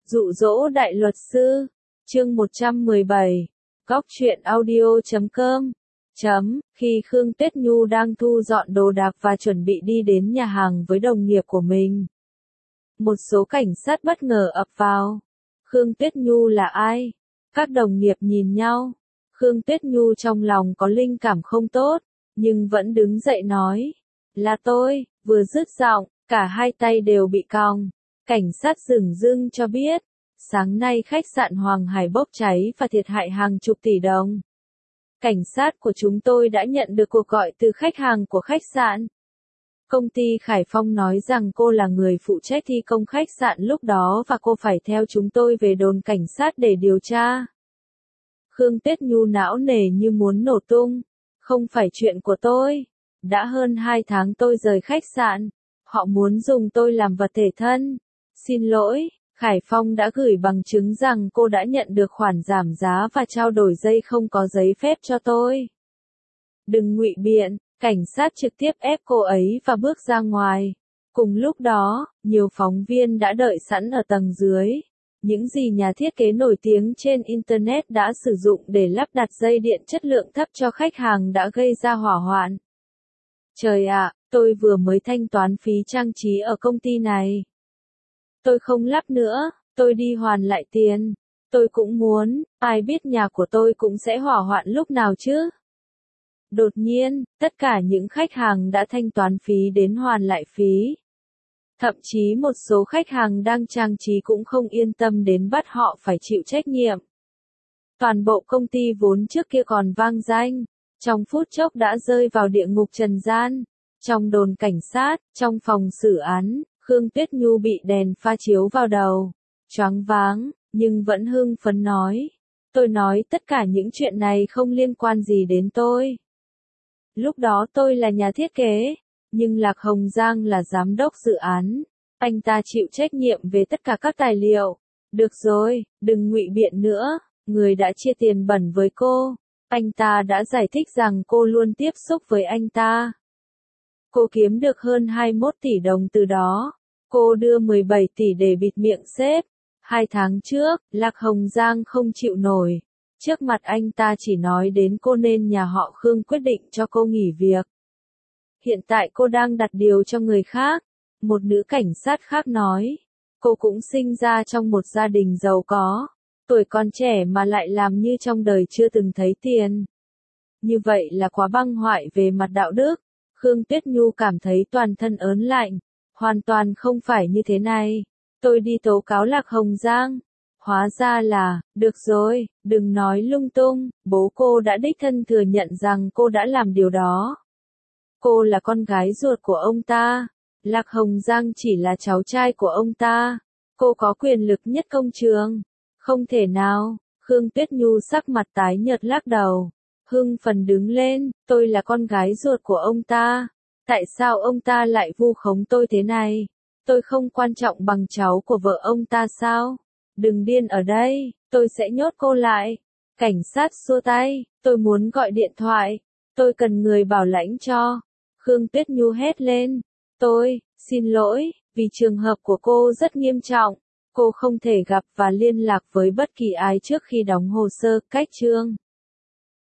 Dụ dỗ đại luật sư, chương 117, góc truyện audio.com. Khi Khương Tuyết Nhu đang thu dọn đồ đạc và chuẩn bị đi đến nhà hàng với đồng nghiệp của mình, một số cảnh sát bất ngờ ập vào. Khương Tuyết Nhu là ai? Các đồng nghiệp nhìn nhau. Khương Tuyết Nhu trong lòng có linh cảm không tốt, nhưng vẫn đứng dậy nói, là tôi. Vừa dứt giọng, cả hai tay đều bị còng. Cảnh sát dửng dưng cho biết, sáng nay khách sạn Hoàng Hải bốc cháy và thiệt hại hàng chục tỷ đồng. Cảnh sát của chúng tôi đã nhận được cuộc gọi từ khách hàng của khách sạn. Công ty Khải Phong nói rằng cô là người phụ trách thi công khách sạn lúc đó và cô phải theo chúng tôi về đồn cảnh sát để điều tra. Khương Tuyết Nhu não nề như muốn nổ tung. Không phải chuyện của tôi. Đã hơn 2 tháng tôi rời khách sạn. Họ muốn dùng tôi làm vật thể thân. Xin lỗi, Khải Phong đã gửi bằng chứng rằng cô đã nhận được khoản giảm giá và trao đổi dây không có giấy phép cho tôi. Đừng ngụy biện, cảnh sát trực tiếp ép cô ấy và bước ra ngoài. Cùng lúc đó, nhiều phóng viên đã đợi sẵn ở tầng dưới. Những gì nhà thiết kế nổi tiếng trên Internet đã sử dụng để lắp đặt dây điện chất lượng thấp cho khách hàng đã gây ra hỏa hoạn. Trời ạ, tôi vừa mới thanh toán phí trang trí ở công ty này. Tôi không lắp nữa, tôi đi hoàn lại tiền. Tôi cũng muốn, ai biết nhà của tôi cũng sẽ hỏa hoạn lúc nào chứ? Đột nhiên, tất cả những khách hàng đã thanh toán phí đến hoàn lại phí. Thậm chí một số khách hàng đang trang trí cũng không yên tâm đến bắt họ phải chịu trách nhiệm. Toàn bộ công ty vốn trước kia còn vang danh, trong phút chốc đã rơi vào địa ngục trần gian. Trong đồn cảnh sát, trong phòng xử án, Khương Tuyết Nhu bị đèn pha chiếu vào đầu, choáng váng, nhưng vẫn hưng phấn nói. Tôi nói tất cả những chuyện này không liên quan gì đến tôi. Lúc đó tôi là nhà thiết kế, nhưng Lạc Hồng Giang là giám đốc dự án. Anh ta chịu trách nhiệm về tất cả các tài liệu. Được rồi, đừng ngụy biện nữa, người đã chia tiền bẩn với cô. Anh ta đã giải thích rằng cô luôn tiếp xúc với anh ta. Cô kiếm được hơn 21 tỷ đồng từ đó. Cô đưa 17 tỷ để bịt miệng sếp. 2 tháng trước, Lạc Hồng Giang không chịu nổi. Trước mặt anh ta chỉ nói đến cô nên nhà họ Khương quyết định cho cô nghỉ việc. Hiện tại cô đang đặt điều cho người khác. Một nữ cảnh sát khác nói. Cô cũng sinh ra trong một gia đình giàu có. Tuổi còn trẻ mà lại làm như trong đời chưa từng thấy tiền. Như vậy là quá băng hoại về mặt đạo đức. Khương Tuyết Nhu cảm thấy toàn thân ớn lạnh. Hoàn toàn không phải như thế này. Tôi đi tố cáo Lạc Hồng Giang. Hóa ra là, được rồi, đừng nói lung tung, bố cô đã đích thân thừa nhận rằng cô đã làm điều đó. Cô là con gái ruột của ông ta. Lạc Hồng Giang chỉ là cháu trai của ông ta. Cô có quyền lực nhất công trường. Không thể nào, Khương Tuyết Nhu sắc mặt tái nhợt lắc đầu. Hưng phấn đứng lên, tôi là con gái ruột của ông ta. Tại sao ông ta lại vu khống tôi thế này? Tôi không quan trọng bằng cháu của vợ ông ta sao? Đừng điên ở đây, tôi sẽ nhốt cô lại. Cảnh sát xua tay, tôi muốn gọi điện thoại. Tôi cần người bảo lãnh cho. Khương Tuyết Nhu hét lên. Tôi, xin lỗi, vì trường hợp của cô rất nghiêm trọng. Cô không thể gặp và liên lạc với bất kỳ ai trước khi đóng hồ sơ, cách chương.